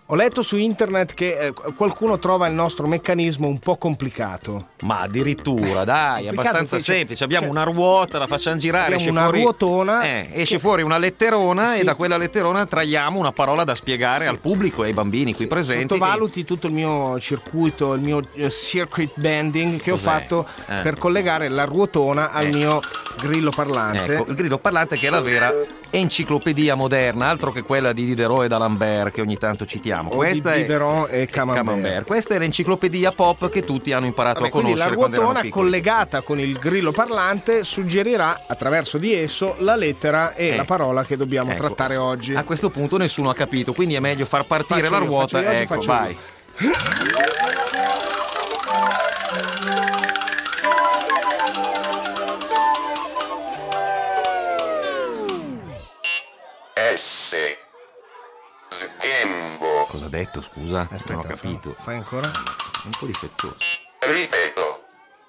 Ho letto su internet che qualcuno trova il nostro meccanismo un po' complicato. Ma addirittura, dai, abbastanza semplice. Abbiamo una ruota, la facciamo girare, esce una fuori, ruotona. Esce fuori una letterona, sì. E da quella letterona traiamo una parola da spiegare al pubblico e ai bambini qui presenti. Sottovaluti tutto il mio circuito, il mio circuit bending che ho fatto per collegare la ruotona al mio grillo parlante. Ecco, il grillo parlante che è la vera enciclopedia moderna, altro che quella di Diderot e d'Alembert che ogni tanto citiamo. Questa di Diderot e Camembert. Questa è l'enciclopedia pop che tutti hanno imparato a conoscere. Quindi la ruotona collegata con il grillo parlante suggerirà attraverso di esso la lettera e la parola che dobbiamo trattare oggi. A questo punto nessuno ha capito, quindi è meglio far partire la ruota. Vai. Cosa ha detto, scusa? Aspetta, non ho capito. Fai ancora? Un po' difettoso. Ripeto,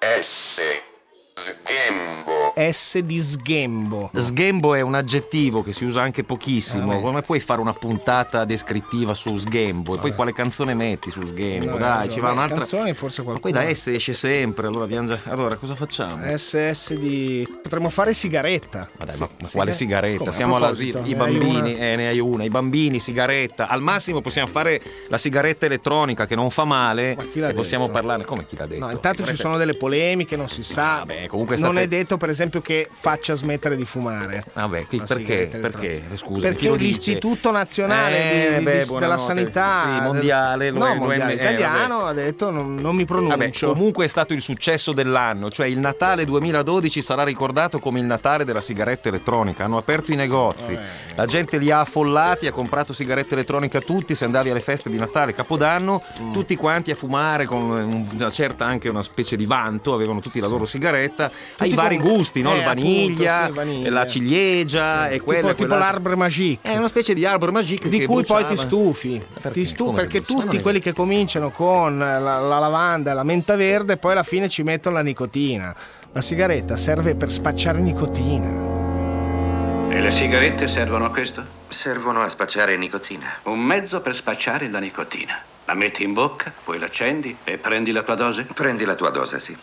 sghembo. S di sghembo. Sghembo è un aggettivo che si usa anche pochissimo. Come puoi fare una puntata descrittiva su sghembo? E poi quale canzone metti su sghembo? Dai, ci va un'altra canzone, forse qualcuno. Ma poi da S esce sempre. Allora cosa facciamo? SS di potremmo fare sigaretta. Ma dai, ma quale sigaretta? Come? Siamo all'asilo. I bambini, ne hai una. I bambini, sigaretta. Al massimo possiamo fare la sigaretta elettronica che non fa male. Ma chi l'ha detto? Possiamo parlare. Come chi l'ha detto? No, intanto ci sono delle polemiche, non si sa. Vabbè, comunque non è detto, per esempio, che faccia smettere di fumare. Vabbè, perché? Scusa, perché l'Istituto Nazionale della Sanità mondiale, mondiale italiano ha detto non mi pronuncio. Vabbè, comunque è stato il successo dell'anno, cioè il Natale 2012 sarà ricordato come il Natale della sigaretta elettronica. Hanno aperto i negozi, la gente li ha affollati, ha comprato sigarette elettroniche a tutti. Se andavi alle feste di Natale, Capodanno, tutti quanti a fumare con una certa anche una specie di vanto, avevano tutti la loro sigaretta ai vari gusti, no? Il vaniglia, vaniglia, la ciliegia e quella tipo l'arbre magique. È una specie di arbre magique di che cui bruciava. Poi ti stufi. Perché tutti quelli che cominciano con la lavanda e la menta verde poi alla fine ci mettono la nicotina. La sigaretta serve per spacciare nicotina. E le sigarette servono a questo? Servono a spacciare nicotina. Un mezzo per spacciare la nicotina. La metti in bocca, poi l'accendi e prendi la tua dose? Prendi la tua dose, sì.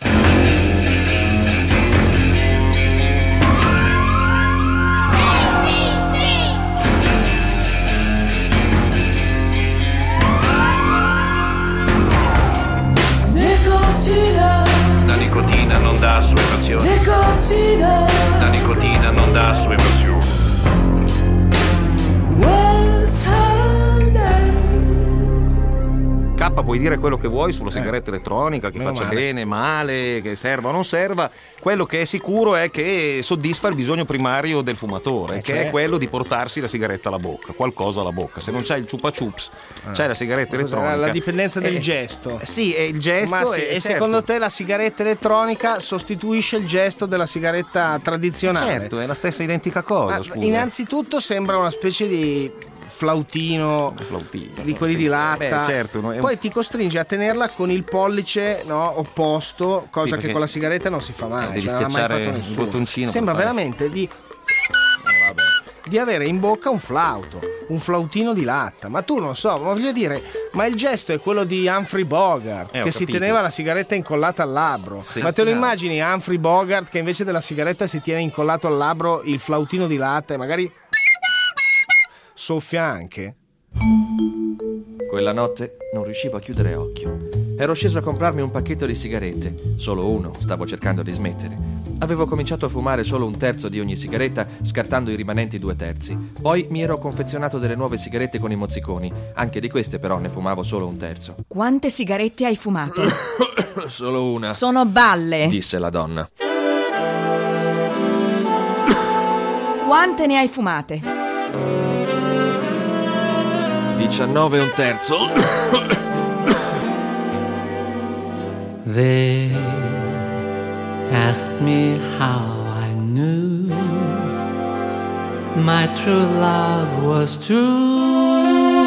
La nicotina non dà assuefazione. La nicotina non dà assuefazione. K, puoi dire quello che vuoi sulla sigaretta elettronica, che faccia bene, male, che serva o non serva. Quello che è sicuro è che soddisfa il bisogno primario del fumatore, che è quello di portarsi la sigaretta alla bocca, qualcosa alla bocca. Se non c'hai il chupa chups, c'hai la sigaretta elettronica. La dipendenza del gesto. Sì, è il gesto. Ma sì, e secondo te la sigaretta elettronica sostituisce il gesto della sigaretta tradizionale? Certo, è la stessa identica cosa. Innanzitutto sembra una specie di flautino di quelli di latta. Certo, poi ti costringe a tenerla con il pollice opposto, cosa che con la sigaretta non si fa mai. Devi non l'ha mai fatto il bottoncino. Sembra veramente di avere in bocca un flautino di latta. Ma tu non so, ma voglio dire, ma il gesto è quello di Humphrey Bogart, che si teneva la sigaretta incollata al labbro. Ma te lo immagini Humphrey Bogart che invece della sigaretta si tiene incollato al labbro il flautino di latta e magari soffia anche? Quella notte non riuscivo a chiudere occhio. Ero sceso a comprarmi un pacchetto di sigarette, solo uno, stavo cercando di smettere. Avevo cominciato a fumare solo un terzo di ogni sigaretta, scartando i rimanenti 2/3. Poi mi ero confezionato delle nuove sigarette con i mozziconi. Anche di queste però ne fumavo solo un terzo. Quante sigarette hai fumato? Solo una. Sono balle, disse la donna. Quante ne hai fumate? 19 1/3. They asked me how I knew my true love was true.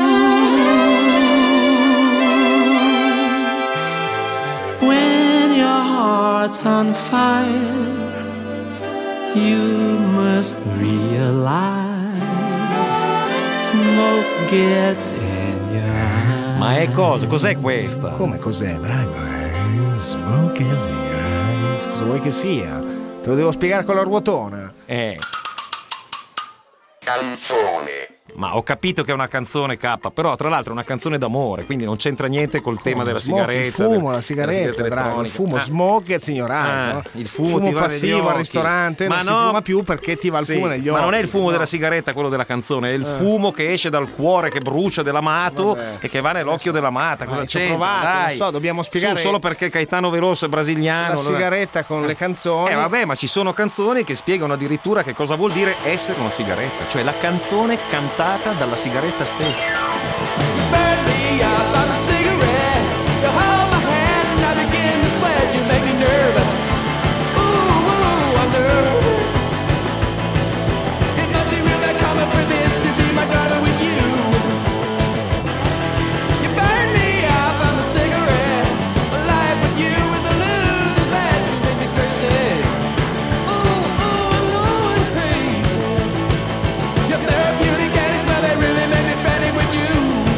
When your heart's on fire, you must realize smoke gets in your eyes. Ma è cosa? Cos'è questa? Come cos'è, Drago? Smoke and cigarettes. Cosa vuoi che sia? Te lo devo spiegare con la ruotona. Canzone. Ma ho capito che è una canzone, K, però tra l'altro è una canzone d'amore, quindi non c'entra niente col tema della sigaretta. Il fumo, la sigaretta, Drago. Il fumo, smoke e signoranza, no? Il fumo passivo al ristorante, non si fuma più perché ti va il fumo negli occhi. Ma non è il fumo della sigaretta quello della canzone, è il fumo che esce dal cuore, che brucia dell'amato e che va nell'occhio dell'amata. Cosa c'è? Dai, non so, dobbiamo spiegare. Solo perché Caetano Veloso è brasiliano. La sigaretta con le canzoni. Vabbè, ma ci sono canzoni che spiegano addirittura che cosa vuol dire essere una sigaretta, cioè la canzone cantata dalla sigaretta stessa. Burn me up, I'm a cigarette. You hold my hand and I begin to sweat. You make me nervous. Ooh, I'm nervous. It must be real that coming for this to be my brother with you. You burn me up, I'm a cigarette. A life with you is a loser's bed. You make me crazy. Ooh, I'm going crazy. You're therapeutic and it's where they really make me frantic with you.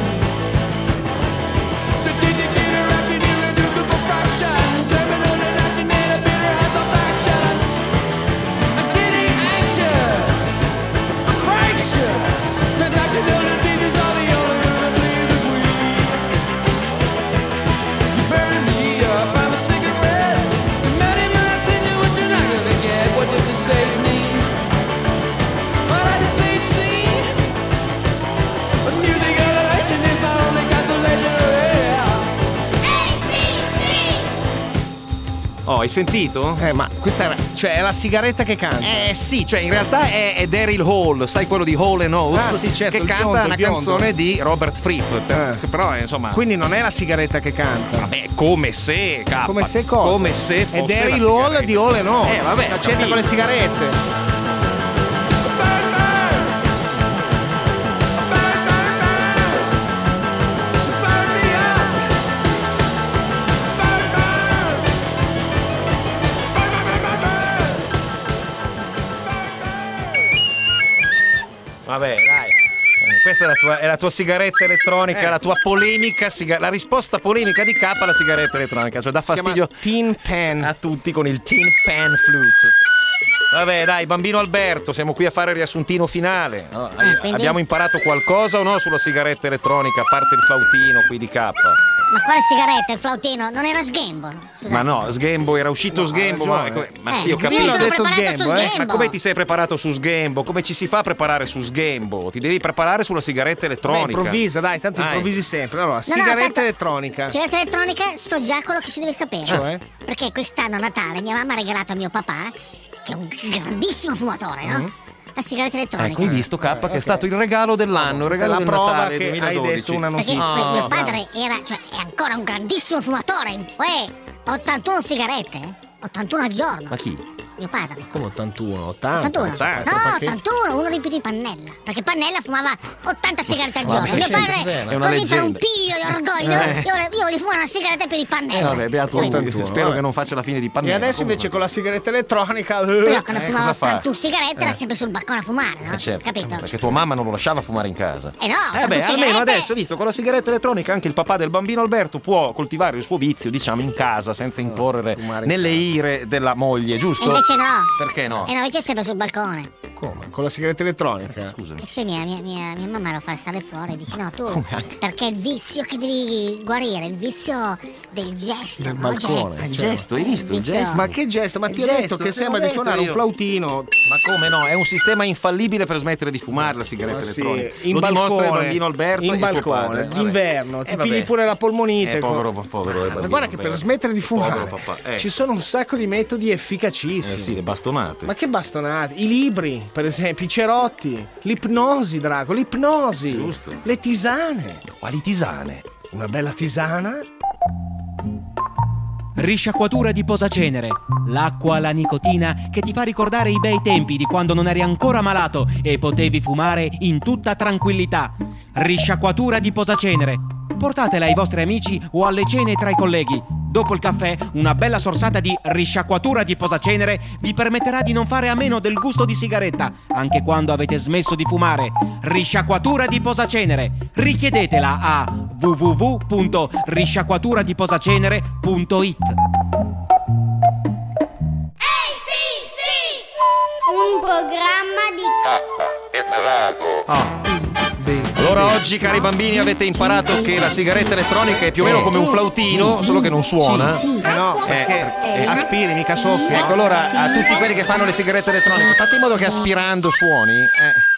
Oh, hai sentito? Ma questa è la sigaretta che canta. Sì, cioè in realtà è Daryl Hall, sai quello di Hall & Oates? Sì, certo, che canta una canzone di Robert Fripp. Però insomma. Quindi non è la sigaretta che canta. Vabbè, come se, K. Come se cosa? Come se fosse. È Daryl Hall di Hall & Oates. Vabbè. L'accetta con le sigarette. Vabbè, dai. Questa è la tua sigaretta elettronica, la tua polemica, la risposta polemica di K alla sigaretta elettronica. Cioè dà fastidio Tin Pan a tutti con il Tin Pan Flute. Vabbè, dai, bambino Alberto, siamo qui a fare il riassuntino finale. No? Abbiamo imparato qualcosa o no sulla sigaretta elettronica, a parte il flautino qui di K? Ma quale sigaretta? Il flautino? Non era Sgambo? Scusate. Ma no, Sgambo, era uscito Sgambo. Ma sì, ho capito. Io ho detto Sgambo, Ma come ti sei preparato su Sgambo? Come ci si fa a preparare su Sgambo? Ti devi preparare sulla sigaretta elettronica. Improvvisa, dai, tanto improvvisi sempre. Allora, sigaretta elettronica. Sigaretta elettronica, so già quello che si deve sapere. Cioè? Perché quest'anno a Natale mia mamma ha regalato a mio papà, che è un grandissimo fumatore, no? La sigaretta elettronica. Ecco, hai visto, K, che è stato il regalo dell'anno, il regalo del Natale che 2012. Hai detto una perché notizia. mio padre è ancora un grandissimo fumatore. 81 sigarette, 81 al giorno. Ma chi? Mio padre. Come 81? 80? 81. No, 81, uno di più di Pannella. Perché Pannella fumava 80 sigarette al giorno. Mio padre, così per un piglio di orgoglio, io gli fumo una sigaretta più di Pannella. Vabbè, beato, spero che non faccia la fine di Pannella. E adesso invece con la sigaretta elettronica. Però quando fumava 81 sigarette era sempre sul balcone a fumare, no? Certo, capito? Perché tua mamma non lo lasciava fumare in casa. No, beh, almeno adesso, visto, con la sigaretta elettronica anche il papà del bambino Alberto può coltivare il suo vizio, diciamo, in casa, senza incorrere nelle ire della moglie, giusto? E invece no. Perché no? E invece è sempre sul balcone. Come? Con la sigaretta elettronica? Scusami. Sì, mia mamma lo fa stare fuori. Dice no, tu. Perché è il vizio che devi guarire, il vizio del gesto. Del no? balcone. Il gesto, hai visto il gesto? Ma che gesto? Ma ti ho detto che sembra di suonare un flautino. Ma come no? È un sistema infallibile per smettere di fumare la sigaretta elettronica. In lo balcone, dimostra il bambino Alberto in e balcone, suo padre. d'inverno, ti pigli pure la polmonite. Povero Ma guarda che per smettere di fumare ci sono un sacco di metodi efficacissimi. Sì, le bastonate. Ma che bastonate? I libri, per esempio, i cerotti, l'ipnosi, Drago, l'ipnosi. Giusto. Le tisane. Quali tisane? Una bella tisana. Risciacquatura di posacenere, l'acqua alla nicotina che ti fa ricordare i bei tempi di quando non eri ancora malato e potevi fumare in tutta tranquillità. Risciacquatura di posacenere. Portatela ai vostri amici o alle cene tra i colleghi. Dopo il caffè, una bella sorsata di risciacquatura di posacenere vi permetterà di non fare a meno del gusto di sigaretta, anche quando avete smesso di fumare. Risciacquatura di posacenere. Richiedetela a www.risciacquaturadiposacenere.it. Un programma di Allora oggi, cari bambini, avete imparato che la sigaretta elettronica è più o meno come un flautino, solo che non suona. No, perché aspiri, mica soffi. Ecco, allora a tutti quelli che fanno le sigarette elettroniche, fate in modo che aspirando suoni.